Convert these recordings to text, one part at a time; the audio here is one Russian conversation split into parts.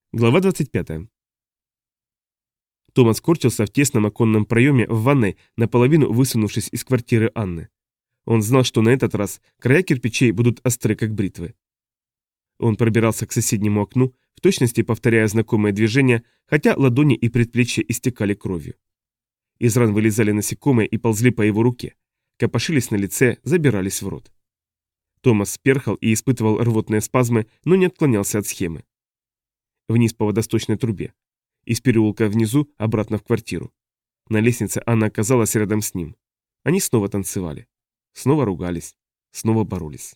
Глава 25. Томас корчился в тесном оконном проеме в ванной, наполовину высунувшись из квартиры Анны. Он знал, что на этот раз края кирпичей будут остры, как бритвы. Он пробирался к соседнему окну, в точности повторяя знакомые движения, хотя ладони и предплечья истекали кровью. Из ран вылезали насекомые и ползли по его руке, копошились на лице, забирались в рот. Томас перхал и испытывал рвотные спазмы, но не отклонялся от схемы. Вниз по водосточной трубе. Из переулка внизу обратно в квартиру. На лестнице Анна оказалась рядом с ним. Они снова танцевали. Снова ругались. Снова боролись.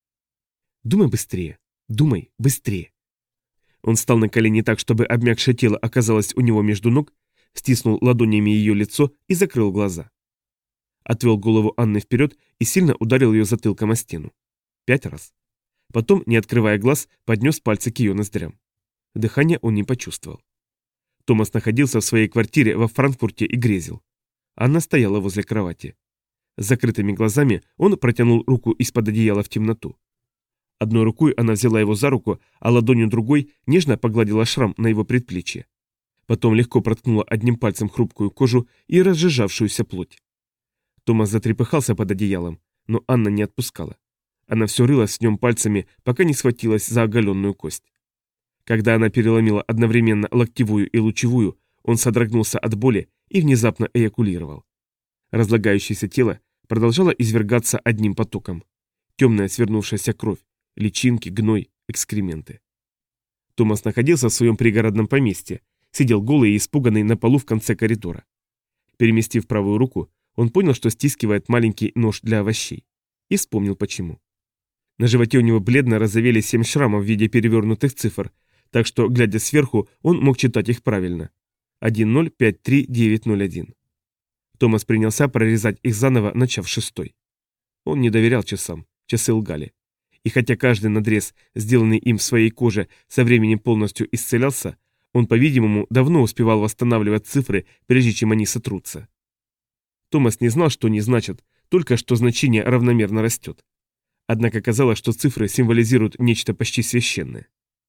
«Думай быстрее. Думай быстрее». Он встал на колени так, чтобы обмякшее тело оказалось у него между ног, стиснул ладонями ее лицо и закрыл глаза. Отвел голову Анны вперед и сильно ударил ее затылком о стену. 5 раз. Потом, не открывая глаз, поднес пальцы к ее ноздрям. Дыхания он не почувствовал. Томас находился в своей квартире во Франкфурте и грезил. Анна стояла возле кровати. С закрытыми глазами он протянул руку из-под одеяла в темноту. Одной рукой она взяла его за руку, а ладонью другой нежно погладила шрам на его предплечье. Потом легко проткнула одним пальцем хрупкую кожу и разжижавшуюся плоть. Томас затрепыхался под одеялом, но Анна не отпускала. Она все рылась в нем пальцами, пока не схватилась за оголенную кость. Когда она переломила одновременно локтевую и лучевую, он содрогнулся от боли и внезапно эякулировал. Разлагающееся тело продолжало извергаться одним потоком. Темная свернувшаяся кровь, личинки, гной, экскременты. Томас находился в своем пригородном поместье, сидел голый и испуганный на полу в конце коридора. Переместив правую руку, он понял, что стискивает маленький нож для овощей. И вспомнил почему. На животе у него бледно разовели 7 шрамов в виде перевернутых цифр, так что, глядя сверху, он мог читать их правильно. 1053901. Томас принялся прорезать их заново, начав с 6. Он не доверял часам, часы лгали. И хотя каждый надрез, сделанный им в своей коже, со временем полностью исцелялся, он, по-видимому, давно успевал восстанавливать цифры, прежде чем они сотрутся. Томас не знал, что они значат, только что значение равномерно растет. Однако казалось, что цифры символизируют нечто почти священное.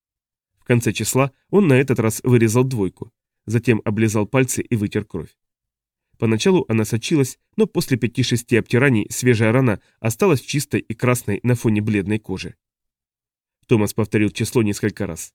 В конце числа он на этот раз вырезал 2, затем облизал пальцы и вытер кровь. Поначалу она сочилась, но после 5-6 обтираний свежая рана осталась чистой и красной на фоне бледной кожи. Томас повторил число несколько раз.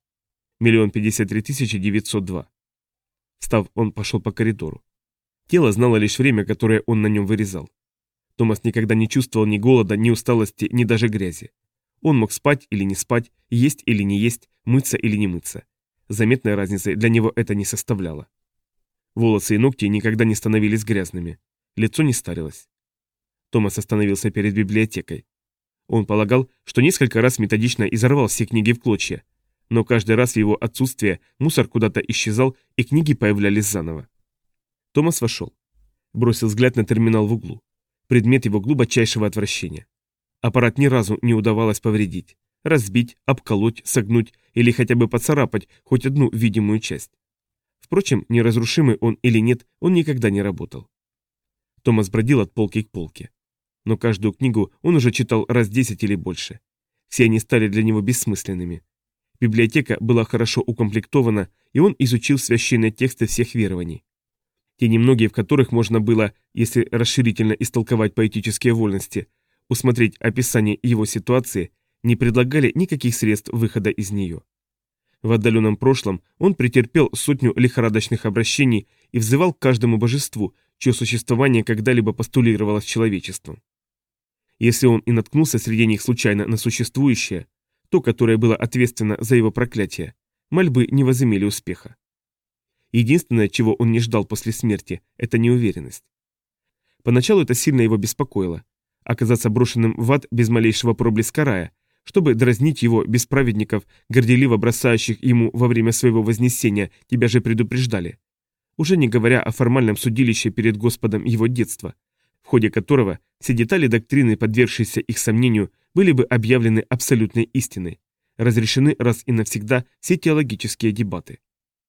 1 053 902. Встав, он пошел по коридору. Тело знало лишь время, которое он на нем вырезал. Томас никогда не чувствовал ни голода, ни усталости, ни даже грязи. Он мог спать или не спать, есть или не есть, мыться или не мыться. Заметной разницы для него это не составляло. Волосы и ногти никогда не становились грязными. Лицо не старилось. Томас остановился перед библиотекой. Он полагал, что несколько раз методично изорвал все книги в клочья, но каждый раз в его отсутствие мусор куда-то исчезал и книги появлялись заново. Томас вошел. Бросил взгляд на терминал в углу. Предмет его глубочайшего отвращения. Аппарат ни разу не удавалось повредить, разбить, обколоть, согнуть или хотя бы поцарапать хоть одну видимую часть. Впрочем, неразрушимый он или нет, он никогда не работал. Томас бродил от полки к полке. Но каждую книгу он уже читал раз 10 или больше. Все они стали для него бессмысленными. Библиотека была хорошо укомплектована, и он изучил священные тексты всех верований. Те немногие, в которых можно было, если расширительно истолковать поэтические вольности, усмотреть описание его ситуации, не предлагали никаких средств выхода из нее. В отдаленном прошлом он претерпел 100 лихорадочных обращений и взывал к каждому божеству, чье существование когда-либо постулировалось человечеством. Если он и наткнулся среди них случайно на существующее, то, которое было ответственно за его проклятие, мольбы не возымели успеха. Единственное, чего он не ждал после смерти, это неуверенность. Поначалу это сильно его беспокоило. Оказаться брошенным в ад без малейшего проблеска рая, чтобы дразнить его без праведников, горделиво бросающих ему во время своего вознесения, тебя же предупреждали. Уже не говоря о формальном судилище перед Господом его детства, в ходе которого все детали доктрины, подвергшиеся их сомнению, были бы объявлены абсолютной истиной, разрешены раз и навсегда все теологические дебаты.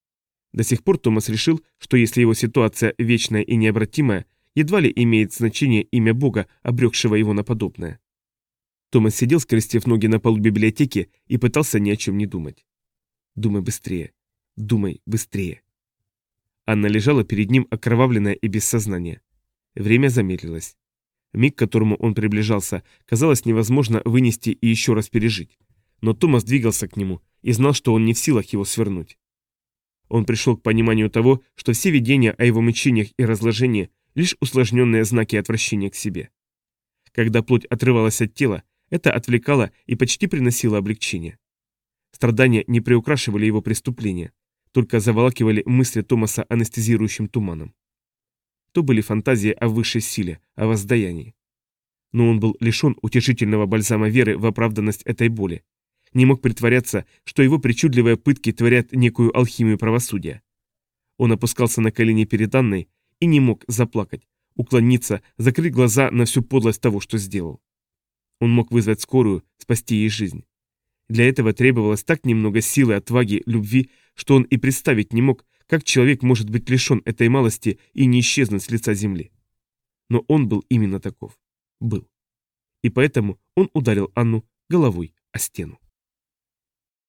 До сих пор Томас решил, что если его ситуация вечная и необратимая, едва ли имеет значение имя Бога, обрекшего его на подобное. Томас сидел, скрестив ноги на полу библиотеки, и пытался ни о чем не думать. «Думай быстрее, Думай быстрее». Анна лежала перед ним, окровавленная и без сознания. Время замедлилось. Миг, к которому он приближался, казалось невозможно вынести и еще раз пережить. Но Томас двигался к нему и знал, что он не в силах его свернуть. Он пришел к пониманию того, что все видения о его мучениях и разложении – лишь усложненные знаки отвращения к себе. Когда плоть отрывалась от тела, это отвлекало и почти приносило облегчение. Страдания не приукрашивали его преступления, только заволакивали мысли Томаса анестезирующим туманом. То были фантазии о высшей силе, о воздаянии. Но он был лишен утешительного бальзама веры в оправданность этой боли. Не мог притворяться, что его причудливые пытки творят некую алхимию правосудия. Он опускался на колени перед Анной и не мог заплакать, уклониться, закрыть глаза на всю подлость того, что сделал. Он мог вызвать скорую, спасти ей жизнь. Для этого требовалось так немного силы, отваги, любви, что он и представить не мог, как человек может быть лишен этой малости и не исчезнуть с лица земли. Но он был именно таков. Был. И поэтому он ударил Анну головой о стену.